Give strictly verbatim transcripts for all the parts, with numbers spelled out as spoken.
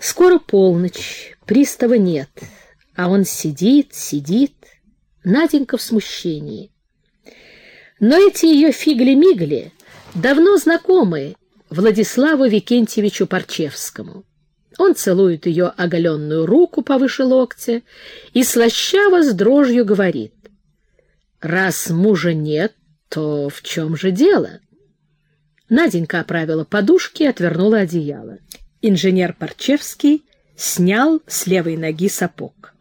Скоро полночь, пристава нет, а он сидит, сидит, Наденька в смущении. Но эти ее фигли-мигли давно знакомы Владиславу Викентьевичу Парчевскому. Он целует ее оголенную руку повыше локтя и слащаво с дрожью говорит: «Раз мужа нет, то в чем же дело?» Наденька оправила подушки и отвернула одеяло. Инженер Парчевский снял с левой ноги сапог.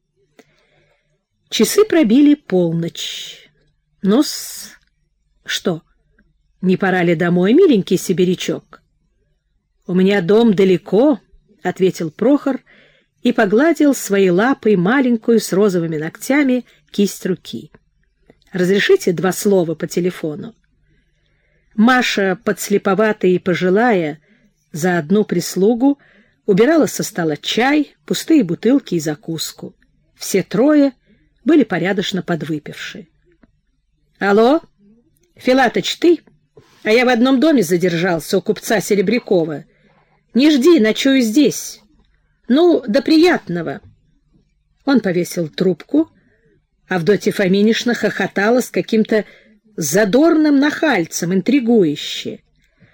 Часы пробили полночь. Ну-с, что, не пора ли домой, миленький сибирячок? — У меня дом далеко, — ответил Прохор и погладил своей лапой маленькую с розовыми ногтями кисть руки. — Разрешите два слова по телефону? Маша, подслеповатая и пожилая, за одну прислугу убирала со стола чай, пустые бутылки и закуску. Все трое были порядочно подвыпивши. — Алло, Филатыч, ты? А я в одном доме задержался у купца Серебрякова. Не жди, ночую здесь. Ну, до приятного. Он повесил трубку. Авдотья Фоминишна хохотала с каким-то задорным нахальцем, интригующе.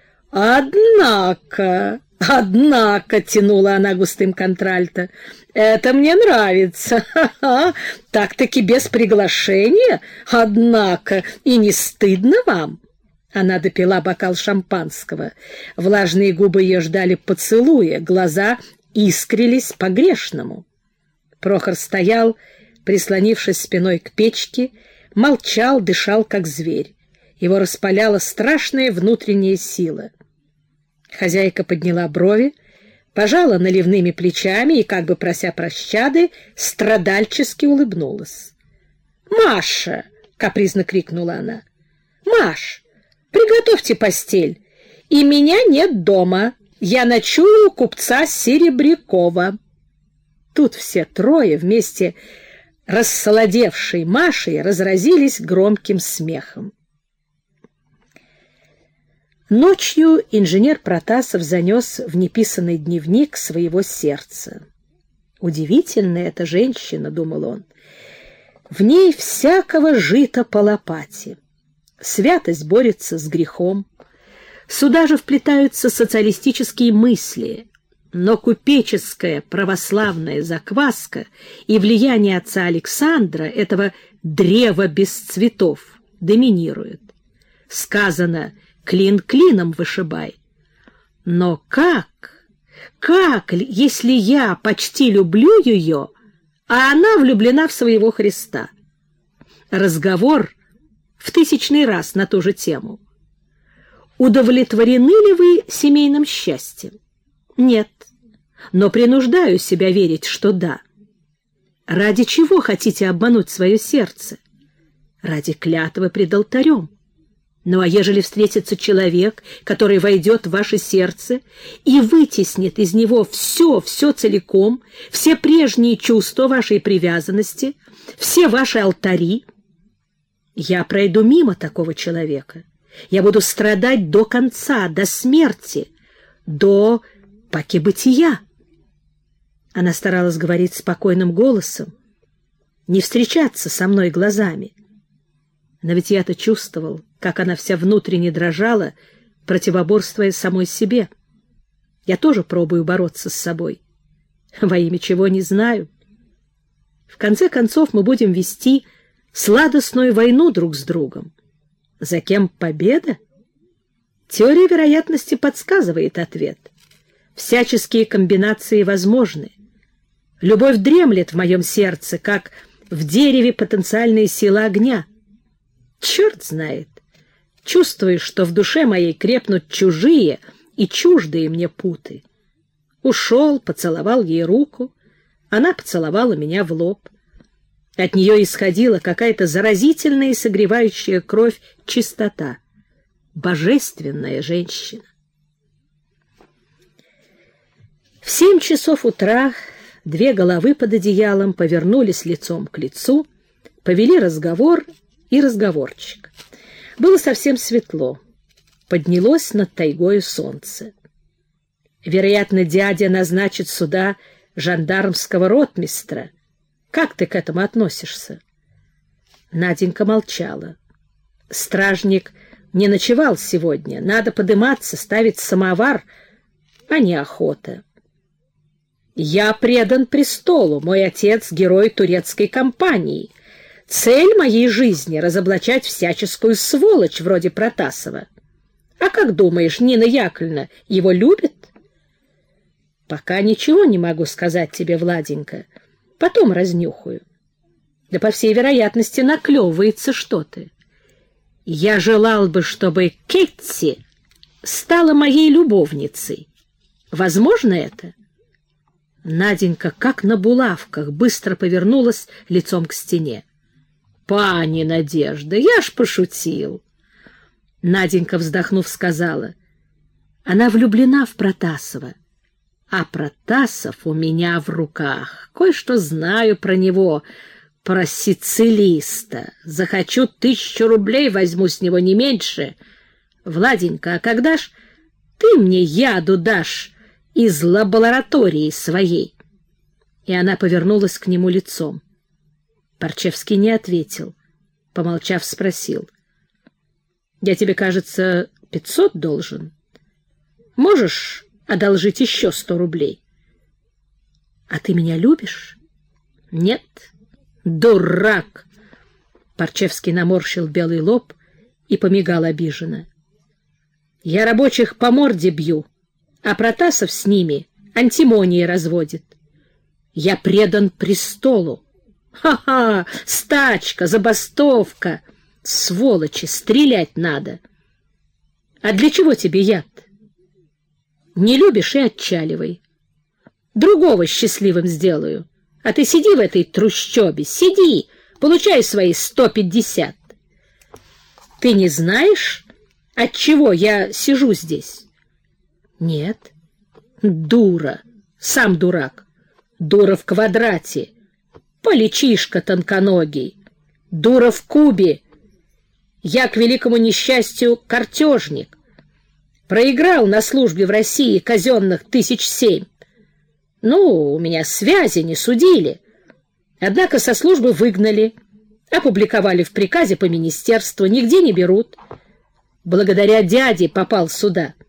«Однако, однако», — тянула она густым контральто, — «это мне нравится. Ха-ха, так-таки без приглашения, однако, и не стыдно вам?» Она допила бокал шампанского. Влажные губы ее ждали поцелуя, глаза искрились по-грешному. Прохор стоял, прислонившись спиной к печке, молчал, дышал, как зверь. Его распаляла страшная внутренняя сила. Хозяйка подняла брови, пожала наливными плечами и, как бы прося пощады, страдальчески улыбнулась. «Маша!» — капризно крикнула она. «Маш, приготовьте постель. И меня нет дома. Я ночую у купца Серебрякова». Тут все трое вместе рассолодевшей Машей разразились громким смехом. Ночью инженер Протасов занес в неписанный дневник своего сердца. «Удивительная эта женщина», — думал он, — «в ней всякого жита по лопате. Святость борется с грехом. Сюда же вплетаются социалистические мысли, но купеческая православная закваска и влияние отца Александра, этого древа без цветов, доминируют. Сказано: клин клином вышибай. Но как, как, если я почти люблю ее, а она влюблена в своего Христа?» Разговор в тысячный раз на ту же тему. Удовлетворены ли вы семейным счастьем? Нет, но принуждаю себя верить, что да. Ради чего хотите обмануть свое сердце? Ради клятвы пред алтарем. Ну а ежели встретится человек, который войдет в ваше сердце и вытеснит из него все, все целиком, все прежние чувства вашей привязанности, все ваши алтари, я пройду мимо такого человека. Я буду страдать до конца, до смерти, до паки бытия. Она старалась говорить спокойным голосом, не встречаться со мной глазами. Но ведь я-то чувствовал, как она вся внутренне дрожала, противоборствуя самой себе. Я тоже пробую бороться с собой. Во имя чего, не знаю. В конце концов мы будем вести сладостную войну друг с другом. За кем победа? Теория вероятности подсказывает ответ. Всяческие комбинации возможны. Любовь дремлет в моем сердце, как в дереве потенциальная сила огня. Черт знает, чувствую, что в душе моей крепнут чужие и чуждые мне путы. Ушел, поцеловал ей руку, она поцеловала меня в лоб. От нее исходила какая-то заразительная и согревающая кровь чистота. Божественная женщина. В семь часов утра две головы под одеялом повернулись лицом к лицу, повели разговор и разговорчик. Было совсем светло. Поднялось над тайгою солнце. Вероятно, дядя назначит сюда жандармского ротмистра. Как ты к этому относишься? Наденька молчала. Стражник не ночевал сегодня. Надо подыматься, ставить самовар, а не охота. Я предан престолу. Мой отец — герой турецкой кампании. Цель моей жизни — разоблачать всяческую сволочь вроде Протасова. А как думаешь, Нина Яковлевна его любит? Пока ничего не могу сказать тебе, Владенька. Потом разнюхаю. Да, по всей вероятности, наклевывается что-то. Я желал бы, чтобы Кетти стала моей любовницей. Возможно это? Наденька, как на булавках, быстро повернулась лицом к стене. «Пани Надежда, я ж пошутил!» Наденька, вздохнув, сказала: «Она влюблена в Протасова, а Протасов у меня в руках. Кое-что знаю про него, про сицилиста. Захочу тысячу рублей, возьму с него не меньше. Владенька, а когда ж ты мне яду дашь из лаборатории своей?» И она повернулась к нему лицом. Парчевский не ответил. Помолчав, спросил: «Я тебе, кажется, пятьсот должен. Можешь одолжить еще сто рублей?» «А ты меня любишь?» «Нет». «Дурак!» Парчевский наморщил белый лоб и помигал обиженно. «Я рабочих по морде бью, а Протасов с ними антимонии разводит. Я предан престолу. Ха-ха! Стачка, забастовка! Сволочи, стрелять надо! А для чего тебе яд? Не любишь — и отчаливай. Другого счастливым сделаю. А ты сиди в этой трущобе, сиди, получай свои сто пятьдесят. Ты не знаешь, от чего я сижу здесь?» «Нет». «Дура, сам дурак. Дура в квадрате. Поличишка тонконогий. Дура в кубе. Я, к великому несчастью, картежник. Проиграл на службе в России казенных тысяч семь. Ну, у меня связи, не судили. Однако со службы выгнали, опубликовали в приказе по министерству, нигде не берут. Благодаря дяде попал сюда.